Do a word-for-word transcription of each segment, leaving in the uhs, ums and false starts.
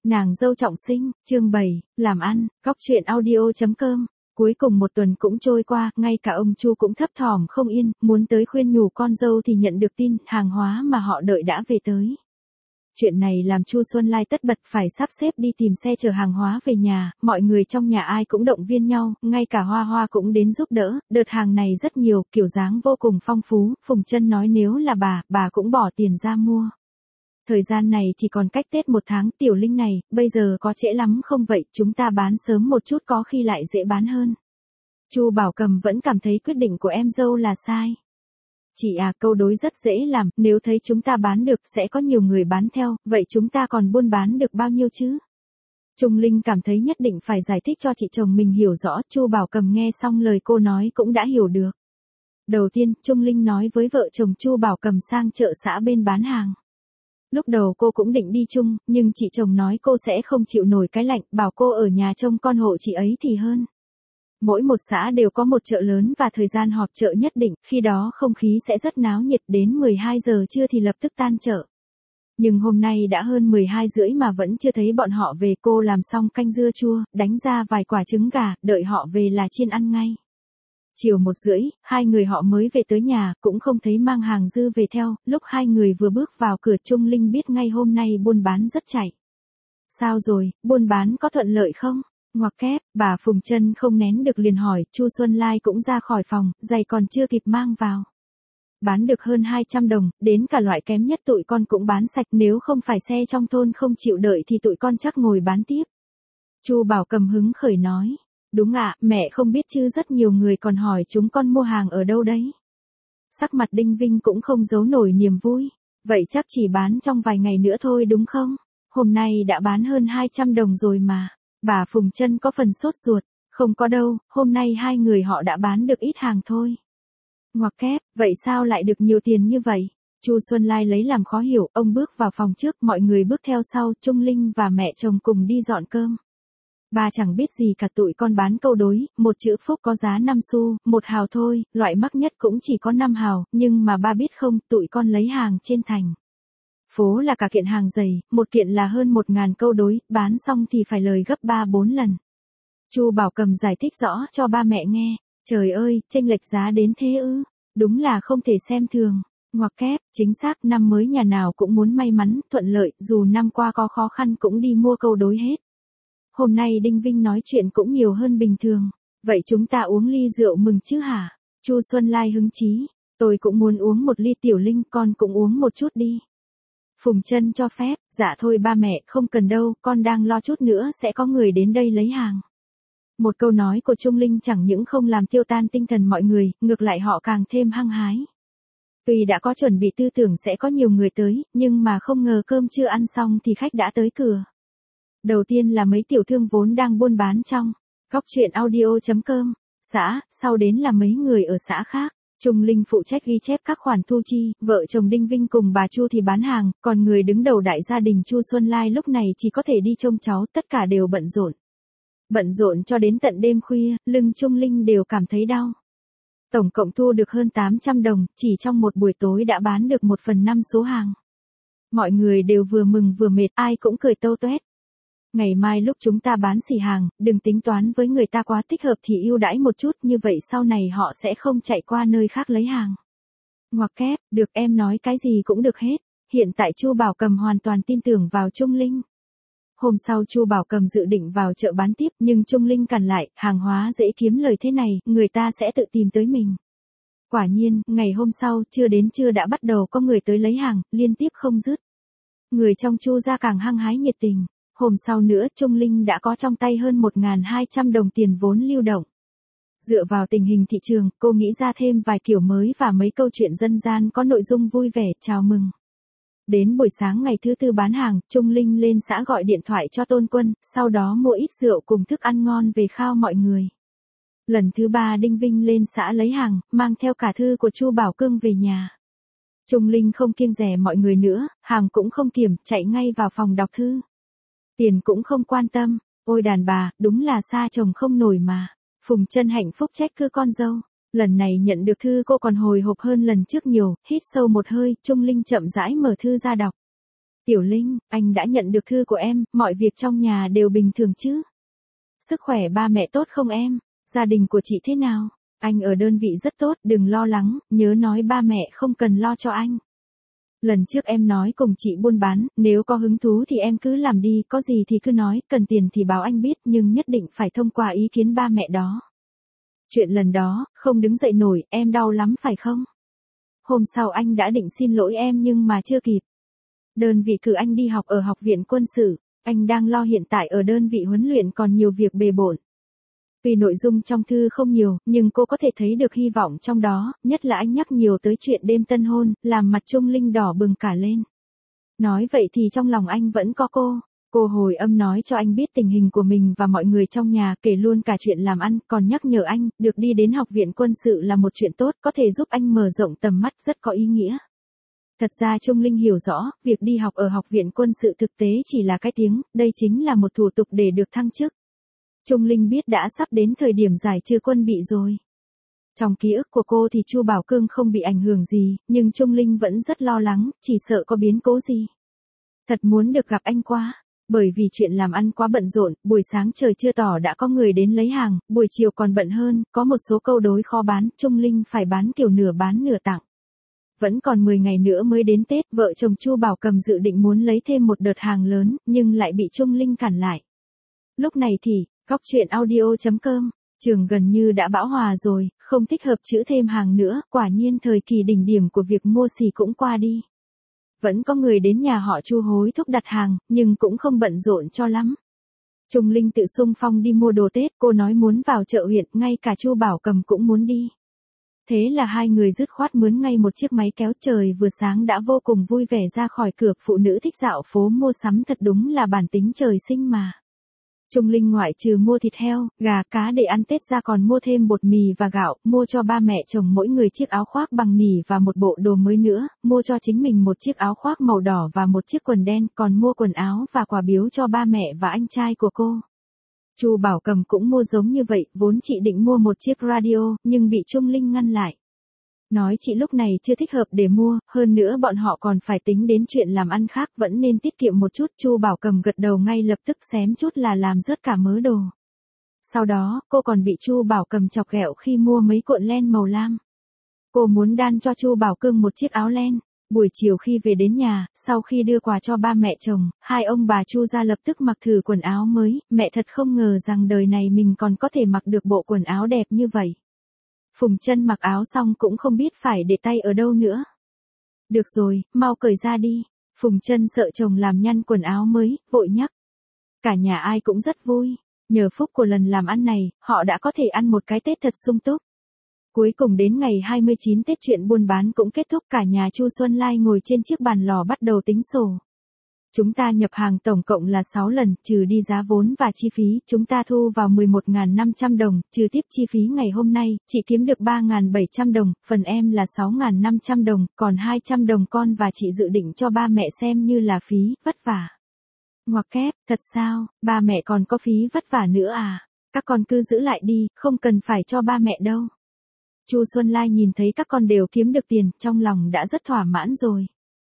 Nàng dâu trọng sinh, chương bảy, làm ăn, góc truyện audio.com. Cuối cùng một tuần cũng trôi qua, ngay cả ông Chu cũng thấp thỏm không yên, muốn tới khuyên nhủ con dâu thì nhận được tin, hàng hóa mà họ đợi đã về tới. Chuyện này làm Chu Xuân Lai tất bật phải sắp xếp đi tìm xe chở hàng hóa về nhà, mọi người trong nhà ai cũng động viên nhau, ngay cả Hoa Hoa cũng đến giúp đỡ, đợt hàng này rất nhiều, kiểu dáng vô cùng phong phú, Phùng Trân nói nếu là bà, bà cũng bỏ tiền ra mua. Thời gian này chỉ còn cách Tết một tháng, Tiểu Linh này, bây giờ có trễ lắm không vậy, chúng ta bán sớm một chút có khi lại dễ bán hơn. Chu Bảo Cầm vẫn cảm thấy quyết định của em dâu là sai. Chị à, câu đối rất dễ làm, nếu thấy chúng ta bán được sẽ có nhiều người bán theo, vậy chúng ta còn buôn bán được bao nhiêu chứ? Trung Linh cảm thấy nhất định phải giải thích cho chị chồng mình hiểu rõ, Chu Bảo Cầm nghe xong lời cô nói cũng đã hiểu được. Đầu tiên, Trung Linh nói với vợ chồng Chu Bảo Cầm sang chợ xã bên bán hàng. Lúc đầu cô cũng định đi chung, nhưng chị chồng nói cô sẽ không chịu nổi cái lạnh, bảo cô ở nhà trông con hộ chị ấy thì hơn. Mỗi một xã đều có một chợ lớn và thời gian họp chợ nhất định, khi đó không khí sẽ rất náo nhiệt, đến mười hai giờ trưa thì lập tức tan chợ. Nhưng hôm nay đã hơn mười hai rưỡi mà vẫn chưa thấy bọn họ về, cô làm xong canh dưa chua, đánh ra vài quả trứng gà, đợi họ về là chiên ăn ngay. Chiều một rưỡi, hai người họ mới về tới nhà, cũng không thấy mang hàng dư về theo, lúc hai người vừa bước vào cửa Trung Linh biết ngay hôm nay buôn bán rất chảy. Sao rồi, buôn bán có thuận lợi không? Ngoặc kép, bà Phùng Trân không nén được liền hỏi, Chu Xuân Lai cũng ra khỏi phòng, giày còn chưa kịp mang vào. Bán được hơn hai trăm đồng, đến cả loại kém nhất tụi con cũng bán sạch, nếu không phải xe trong thôn không chịu đợi thì tụi con chắc ngồi bán tiếp. Chu Bảo Cầm hứng khởi nói. Đúng ạ, à, mẹ không biết chứ rất nhiều người còn hỏi chúng con mua hàng ở đâu đấy. Sắc mặt Đinh Vinh cũng không giấu nổi niềm vui. Vậy chắc chỉ bán trong vài ngày nữa thôi đúng không? Hôm nay đã bán hơn hai trăm đồng rồi mà. Bà Phùng Trân có phần sốt ruột. Không có đâu, hôm nay hai người họ đã bán được ít hàng thôi. Ngoặc kép, vậy sao lại được nhiều tiền như vậy? Chu Xuân Lai lấy làm khó hiểu, ông bước vào phòng trước, mọi người bước theo sau, Trung Linh và mẹ chồng cùng đi dọn cơm. Bà chẳng biết gì cả, tụi con bán câu đối, một chữ phúc có giá năm xu, một hào thôi, loại mắc nhất cũng chỉ có năm hào, nhưng mà ba biết không, tụi con lấy hàng trên thành phố là cả kiện hàng dày, một kiện là hơn một ngàn câu đối, bán xong thì phải lời gấp ba bốn lần. Chu Bảo Cầm giải thích rõ cho ba mẹ nghe, trời ơi, chênh lệch giá đến thế ư, đúng là không thể xem thường. Ngoặc kép, chính xác, năm mới nhà nào cũng muốn may mắn, thuận lợi, dù năm qua có khó khăn cũng đi mua câu đối hết. Hôm nay Đinh Vinh nói chuyện cũng nhiều hơn bình thường. Vậy chúng ta uống ly rượu mừng chứ hả? Chu Xuân Lai hứng chí. Tôi cũng muốn uống một ly, Tiểu Linh, con cũng uống một chút đi. Phùng Trân cho phép, dạ thôi ba mẹ, không cần đâu, con đang lo chút nữa sẽ có người đến đây lấy hàng. Một câu nói của Trung Linh chẳng những không làm tiêu tan tinh thần mọi người, ngược lại họ càng thêm hăng hái. Tuy đã có chuẩn bị tư tưởng sẽ có nhiều người tới, nhưng mà không ngờ cơm chưa ăn xong thì khách đã tới cửa. Đầu tiên là mấy tiểu thương vốn đang buôn bán trong góc truyện audio.com, xã, sau đến là mấy người ở xã khác. Trung Linh phụ trách ghi chép các khoản thu chi, vợ chồng Đinh Vinh cùng bà Chu thì bán hàng, còn người đứng đầu đại gia đình Chu Xuân Lai lúc này chỉ có thể đi trông cháu, tất cả đều bận rộn. Bận rộn cho đến tận đêm khuya, lưng Trung Linh đều cảm thấy đau. Tổng cộng thu được hơn tám trăm đồng, chỉ trong một buổi tối đã bán được một phần năm số hàng. Mọi người đều vừa mừng vừa mệt, ai cũng cười tâu tuét. Ngày mai lúc chúng ta bán xỉ hàng, đừng tính toán với người ta quá thích hợp thì ưu đãi một chút, như vậy sau này họ sẽ không chạy qua nơi khác lấy hàng. Ngoặc kép, được, em nói cái gì cũng được hết. Hiện tại Chu Bảo Cầm hoàn toàn tin tưởng vào Trung Linh. Hôm sau Chu Bảo Cầm dự định vào chợ bán tiếp, nhưng Trung Linh cản lại, hàng hóa dễ kiếm lời thế này, người ta sẽ tự tìm tới mình. Quả nhiên, ngày hôm sau, chưa đến trưa đã bắt đầu có người tới lấy hàng, liên tiếp không dứt. Người trong Chu gia càng hăng hái nhiệt tình. Hôm sau nữa, Trung Linh đã có trong tay hơn một nghìn hai trăm đồng tiền vốn lưu động. Dựa vào tình hình thị trường, cô nghĩ ra thêm vài kiểu mới và mấy câu chuyện dân gian có nội dung vui vẻ, chào mừng. Đến buổi sáng ngày thứ tư bán hàng, Trung Linh lên xã gọi điện thoại cho Tôn Quân, sau đó mua ít rượu cùng thức ăn ngon về khao mọi người. Lần thứ ba Đinh Vinh lên xã lấy hàng, mang theo cả thư của Chu Bảo Cương về nhà. Trung Linh không kiêng dè mọi người nữa, hàng cũng không kiểm, chạy ngay vào phòng đọc thư. Tiền cũng không quan tâm, ôi đàn bà, đúng là xa chồng không nổi mà. Phùng Trân hạnh phúc trách cứ con dâu. Lần này nhận được thư cô còn hồi hộp hơn lần trước nhiều, hít sâu một hơi, Trung Linh chậm rãi mở thư ra đọc. Tiểu Linh, anh đã nhận được thư của em, mọi việc trong nhà đều bình thường chứ? Sức khỏe ba mẹ tốt không em? Gia đình của chị thế nào? Anh ở đơn vị rất tốt, đừng lo lắng, nhớ nói ba mẹ không cần lo cho anh. Lần trước em nói cùng chị buôn bán, nếu có hứng thú thì em cứ làm đi, có gì thì cứ nói, cần tiền thì báo anh biết nhưng nhất định phải thông qua ý kiến ba mẹ đó. Chuyện lần đó, không đứng dậy nổi, em đau lắm phải không? Hôm sau anh đã định xin lỗi em nhưng mà chưa kịp. Đơn vị cử anh đi học ở học viện quân sự, anh đang lo hiện tại ở đơn vị huấn luyện còn nhiều việc bề bộn. Vì nội dung trong thư không nhiều, nhưng cô có thể thấy được hy vọng trong đó, nhất là anh nhắc nhiều tới chuyện đêm tân hôn, làm mặt Trung Linh đỏ bừng cả lên. Nói vậy thì trong lòng anh vẫn có cô. Cô hồi âm nói cho anh biết tình hình của mình và mọi người trong nhà, kể luôn cả chuyện làm ăn, còn nhắc nhở anh, được đi đến học viện quân sự là một chuyện tốt, có thể giúp anh mở rộng tầm mắt, rất có ý nghĩa. Thật ra Trung Linh hiểu rõ, việc đi học ở học viện quân sự thực tế chỉ là cái tiếng, đây chính là một thủ tục để được thăng chức. Trung Linh biết đã sắp đến thời điểm giải trừ quân bị rồi. Trong ký ức của cô thì Chu Bảo Cương không bị ảnh hưởng gì, nhưng Trung Linh vẫn rất lo lắng, chỉ sợ có biến cố gì. Thật muốn được gặp anh quá, bởi vì chuyện làm ăn quá bận rộn, buổi sáng trời chưa tỏ đã có người đến lấy hàng, buổi chiều còn bận hơn, có một số câu đối khó bán, Trung Linh phải bán kiểu nửa bán nửa tặng. Vẫn còn mười ngày nữa mới đến Tết, vợ chồng Chu Bảo Cầm dự định muốn lấy thêm một đợt hàng lớn, nhưng lại bị Trung Linh cản lại. Lúc này thì, góc chuyện audio chấm com, trường gần như đã bão hòa rồi, không thích hợp chữ thêm hàng nữa, quả nhiên thời kỳ đỉnh điểm của việc mua xỉ cũng qua đi. Vẫn có người đến nhà họ Chu hối thúc đặt hàng, nhưng cũng không bận rộn cho lắm. Trung Linh tự xung phong đi mua đồ Tết, cô nói muốn vào chợ huyện, ngay cả Chu Bảo Cầm cũng muốn đi. Thế là hai người dứt khoát mướn ngay một chiếc máy kéo, trời vừa sáng đã vô cùng vui vẻ ra khỏi cửa, phụ nữ thích dạo phố mua sắm thật đúng là bản tính trời sinh mà. Trung Linh ngoại trừ mua thịt heo, gà, cá để ăn Tết ra còn mua thêm bột mì và gạo, mua cho ba mẹ chồng mỗi người chiếc áo khoác bằng nỉ và một bộ đồ mới nữa, mua cho chính mình một chiếc áo khoác màu đỏ và một chiếc quần đen, còn mua quần áo và quà biếu cho ba mẹ và anh trai của cô. Chu Bảo Cầm cũng mua giống như vậy, vốn chị định mua một chiếc radio, nhưng bị Trung Linh ngăn lại. Nói chị lúc này chưa thích hợp để mua, hơn nữa bọn họ còn phải tính đến chuyện làm ăn khác, vẫn nên tiết kiệm một chút. Chu Bảo Cầm gật đầu ngay lập tức, xém chút là làm rớt cả mớ đồ. Sau đó, cô còn bị Chu Bảo Cầm chọc ghẹo khi mua mấy cuộn len màu lam. Cô muốn đan cho Chu Bảo Cương một chiếc áo len. Buổi chiều khi về đến nhà, sau khi đưa quà cho ba mẹ chồng, hai ông bà Chu ra lập tức mặc thử quần áo mới, mẹ thật không ngờ rằng đời này mình còn có thể mặc được bộ quần áo đẹp như vậy. Phùng Chân mặc áo xong cũng không biết phải để tay ở đâu nữa. Được rồi, mau cởi ra đi. Phùng Chân sợ chồng làm nhăn quần áo mới, vội nhắc. Cả nhà ai cũng rất vui. Nhờ phúc của lần làm ăn này, họ đã có thể ăn một cái Tết thật sung túc. Cuối cùng đến ngày hai mươi chín Tết chuyện buôn bán cũng kết thúc, cả nhà Chu Xuân Lai ngồi trên chiếc bàn lò bắt đầu tính sổ. Chúng ta nhập hàng tổng cộng là sáu lần, trừ đi giá vốn và chi phí, chúng ta thu vào mười một nghìn năm trăm đồng, trừ tiếp chi phí ngày hôm nay, chị kiếm được ba nghìn bảy trăm đồng, phần em là sáu nghìn năm trăm đồng, còn hai trăm đồng con và chị dự định cho ba mẹ xem như là phí, vất vả. Ngoặc kép, thật sao, ba mẹ còn có phí vất vả nữa à? Các con cứ giữ lại đi, không cần phải cho ba mẹ đâu. Chu Xuân Lai nhìn thấy các con đều kiếm được tiền, trong lòng đã rất thỏa mãn rồi.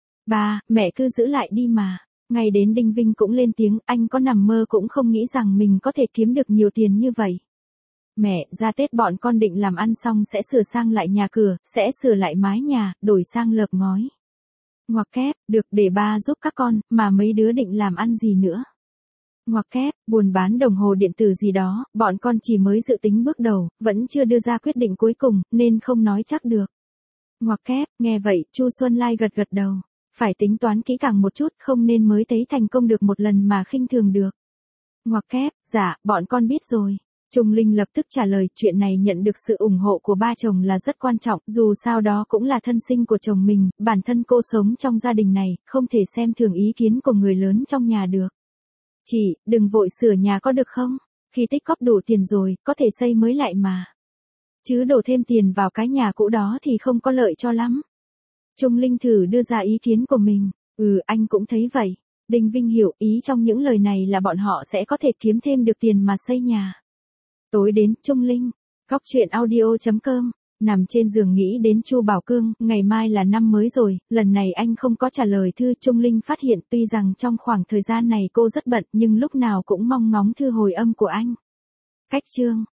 Ba, mẹ cứ giữ lại đi mà. Ngay đến Đinh Vinh cũng lên tiếng, anh có nằm mơ cũng không nghĩ rằng mình có thể kiếm được nhiều tiền như vậy. Mẹ, ra Tết bọn con định làm ăn xong sẽ sửa sang lại nhà cửa, sẽ sửa lại mái nhà, đổi sang lợp ngói. Ngoặc kép, được để ba giúp các con, mà mấy đứa định làm ăn gì nữa. Ngoặc kép, buôn bán đồng hồ điện tử gì đó, bọn con chỉ mới dự tính bước đầu, vẫn chưa đưa ra quyết định cuối cùng, nên không nói chắc được. Ngoặc kép, nghe vậy, Chu Xuân Lai gật gật đầu. Phải tính toán kỹ càng một chút, không nên mới thấy thành công được một lần mà khinh thường được. Ngoặc kép, dạ, bọn con biết rồi. Trung Linh lập tức trả lời, chuyện này nhận được sự ủng hộ của ba chồng là rất quan trọng, dù sao đó cũng là thân sinh của chồng mình, bản thân cô sống trong gia đình này, không thể xem thường ý kiến của người lớn trong nhà được. Chị, đừng vội sửa nhà có được không? Khi tích góp đủ tiền rồi, có thể xây mới lại mà. Chứ đổ thêm tiền vào cái nhà cũ đó thì không có lợi cho lắm. Trung Linh thử đưa ra ý kiến của mình. Ừ, anh cũng thấy vậy. Đinh Vinh hiểu ý trong những lời này là bọn họ sẽ có thể kiếm thêm được tiền mà xây nhà. Tối đến, Trung Linh. Góc chuyện audio chấm com Nằm trên giường nghĩ đến Chu Bảo Cương, ngày mai là năm mới rồi, lần này anh không có trả lời thư. Trung Linh phát hiện tuy rằng trong khoảng thời gian này cô rất bận nhưng lúc nào cũng mong ngóng thư hồi âm của anh. Cách chương